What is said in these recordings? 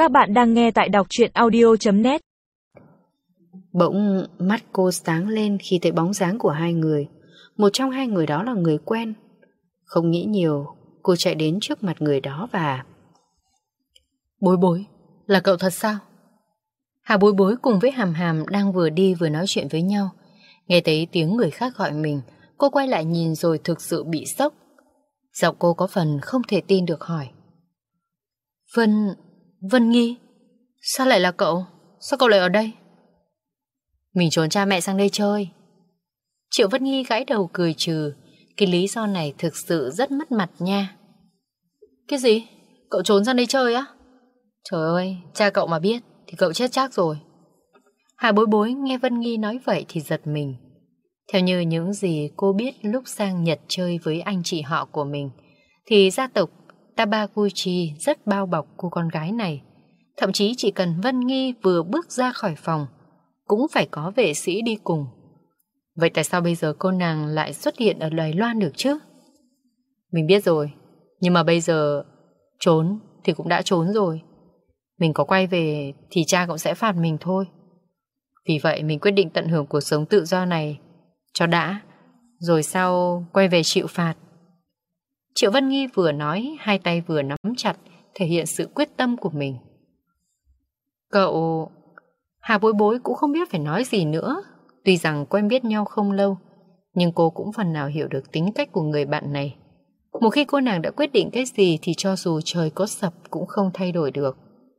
Các bạn đang nghe tại đọc truyện audio.net. Bỗng mắt cô sáng lên khi thấy bóng dáng của hai người. Một trong hai người đó là người quen. Không nghĩ nhiều, cô chạy đến trước mặt người đó và... Bối bối, là cậu thật sao? Hà Bối Bối cùng với Hàm Hàm đang vừa đi vừa nói chuyện với nhau. Nghe thấy tiếng người khác gọi mình, cô quay lại nhìn rồi thực sự bị sốc. Giọng cô có phần không thể tin được hỏi. Vân Nghi, sao lại là cậu? Sao cậu lại ở đây? Mình trốn cha mẹ sang đây chơi. Triệu Vân Nghi gãi đầu cười trừ. Cái lý do này thực sự rất mất mặt nha. Cái gì? Cậu trốn sang đây chơi á? Trời ơi, cha cậu mà biết thì cậu chết chắc rồi. Hà Bối Bối nghe Vân Nghi nói vậy thì giật mình. Theo như những gì cô biết lúc sang Nhật chơi với anh chị họ của mình, thì gia tộc Tabaguchi rất bao bọc cô con gái này. Thậm chí chỉ cần Vân Nghi vừa bước ra khỏi phòng cũng phải có vệ sĩ đi cùng. Vậy tại sao bây giờ cô nàng lại xuất hiện ở Đài Loan được chứ? Mình biết rồi, nhưng mà bây giờ trốn thì cũng đã trốn rồi. Mình có quay về thì cha cũng sẽ phạt mình thôi. Vì vậy mình quyết định tận hưởng cuộc sống tự do này cho đã, rồi sau quay về chịu phạt. Triệu Vân Nghi vừa nói, hai tay vừa nắm chặt, thể hiện sự quyết tâm của mình. Cậu... Hà Bối Bối cũng không biết phải nói gì nữa. Tuy rằng quen biết nhau không lâu, nhưng cô cũng phần nào hiểu được tính cách của người bạn này. Một khi cô nàng đã quyết định cái gì thì cho dù trời có sập cũng không thay đổi được.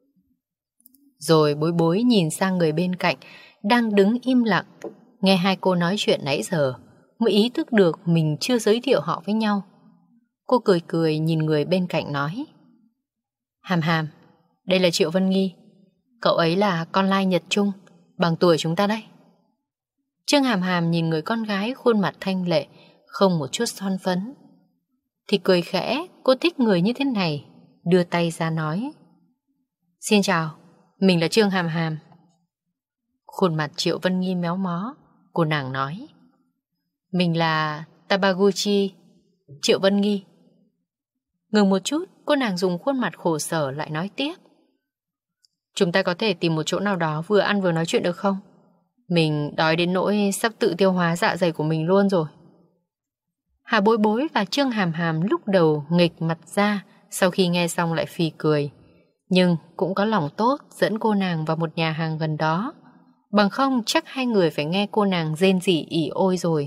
Rồi Bối Bối nhìn sang người bên cạnh đang đứng im lặng, nghe hai cô nói chuyện nãy giờ, mới ý thức được mình chưa giới thiệu họ với nhau. Cô cười cười nhìn người bên cạnh nói. Hàm Hàm, đây là Triệu Vân Nghi. Cậu ấy là con lai Nhật Trung, bằng tuổi chúng ta đây. Trương Hàm Hàm nhìn người con gái khuôn mặt thanh lệ, không một chút son phấn. Thì cười khẽ, cô thích người như thế này, đưa tay ra nói. Xin chào, mình là Trương Hàm Hàm. Khuôn mặt Triệu Vân Nghi méo mó, cô nàng nói. Mình là Tabaguchi, Triệu Vân Nghi. Ngừng một chút, cô nàng dùng khuôn mặt khổ sở lại nói tiếp. Chúng ta có thể tìm một chỗ nào đó vừa ăn vừa nói chuyện được không? Mình đói đến nỗi sắp tự tiêu hóa dạ dày của mình luôn rồi. Hà Bối Bối và Trương Hàm Hàm lúc đầu nghịch mặt ra, sau khi nghe xong lại phì cười. Nhưng cũng có lòng tốt dẫn cô nàng vào một nhà hàng gần đó. Bằng không chắc hai người phải nghe cô nàng rên rỉ ỉ ôi rồi.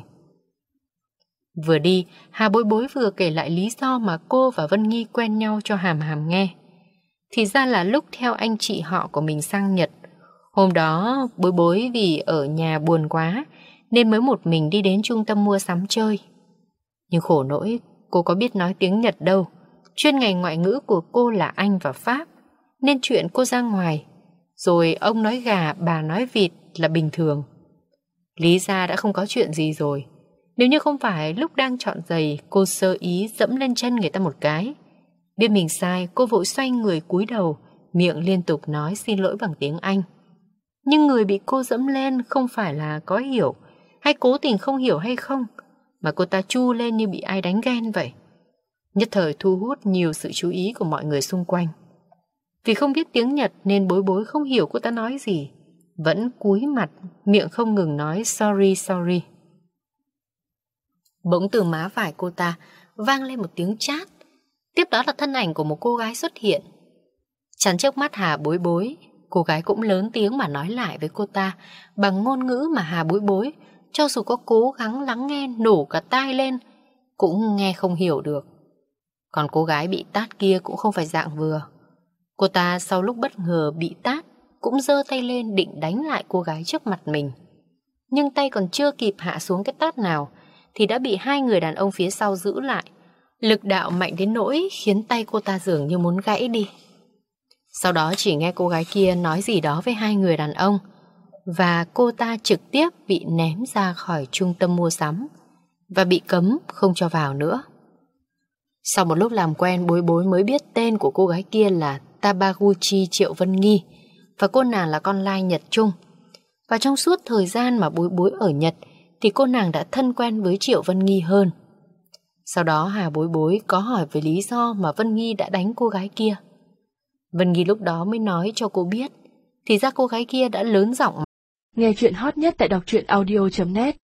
Vừa đi, Hà Bối Bối vừa kể lại lý do mà cô và Vân Nghi quen nhau cho Hàm Hàm nghe. Thì ra là lúc theo anh chị họ của mình sang Nhật, hôm đó Bối Bối vì ở nhà buồn quá nên mới một mình đi đến trung tâm mua sắm chơi. Nhưng khổ nỗi cô có biết nói tiếng Nhật đâu, chuyên ngành ngoại ngữ của cô là Anh và Pháp, nên chuyện cô ra ngoài rồi ông nói gà bà nói vịt là bình thường. Lý ra đã không có chuyện gì rồi, nếu như không phải lúc đang chọn giày cô sơ ý dẫm lên chân người ta một cái. Biết mình sai, cô vội xoay người cúi đầu, miệng liên tục nói xin lỗi bằng tiếng Anh. Nhưng người bị cô dẫm lên không phải là có hiểu hay cố tình không hiểu hay không, mà cô ta chu lên như bị ai đánh ghen vậy. Nhất thời thu hút nhiều sự chú ý của mọi người xung quanh. Vì không biết tiếng Nhật nên Bối Bối không hiểu cô ta nói gì, vẫn cúi mặt, miệng không ngừng nói sorry sorry. Bỗng từ má phải cô ta vang lên một tiếng chát. Tiếp đó là thân ảnh của một cô gái xuất hiện. Chắn trước mắt Hà Bối Bối, cô gái cũng lớn tiếng mà nói lại với cô ta bằng ngôn ngữ mà Hà Bối Bối, cho dù có cố gắng lắng nghe nổ cả tai lên, cũng nghe không hiểu được. Còn cô gái bị tát kia cũng không phải dạng vừa. Cô ta sau lúc bất ngờ bị tát, cũng giơ tay lên định đánh lại cô gái trước mặt mình. Nhưng tay còn chưa kịp hạ xuống cái tát nào, thì đã bị hai người đàn ông phía sau giữ lại. Lực đạo mạnh đến nỗi khiến tay cô ta dường như muốn gãy đi. Sau đó chỉ nghe cô gái kia nói gì đó với hai người đàn ông, và cô ta trực tiếp bị ném ra khỏi trung tâm mua sắm và bị cấm không cho vào nữa. Sau một lúc làm quen, Bối Bối mới biết tên của cô gái kia là Tabaguchi Triệu Vân Nghi, và cô nàng là con lai Nhật Trung. Và trong suốt thời gian mà Bối Bối ở Nhật thì cô nàng đã thân quen với Triệu Vân Nghi hơn. Sau đó Hà Bối Bối có hỏi về lý do mà Vân Nghi đã đánh cô gái kia. Vân Nghi lúc đó mới nói cho cô biết. Thì ra cô gái kia đã lớn giọng. Nghe chuyện hot nhất tại đọc truyện audio.net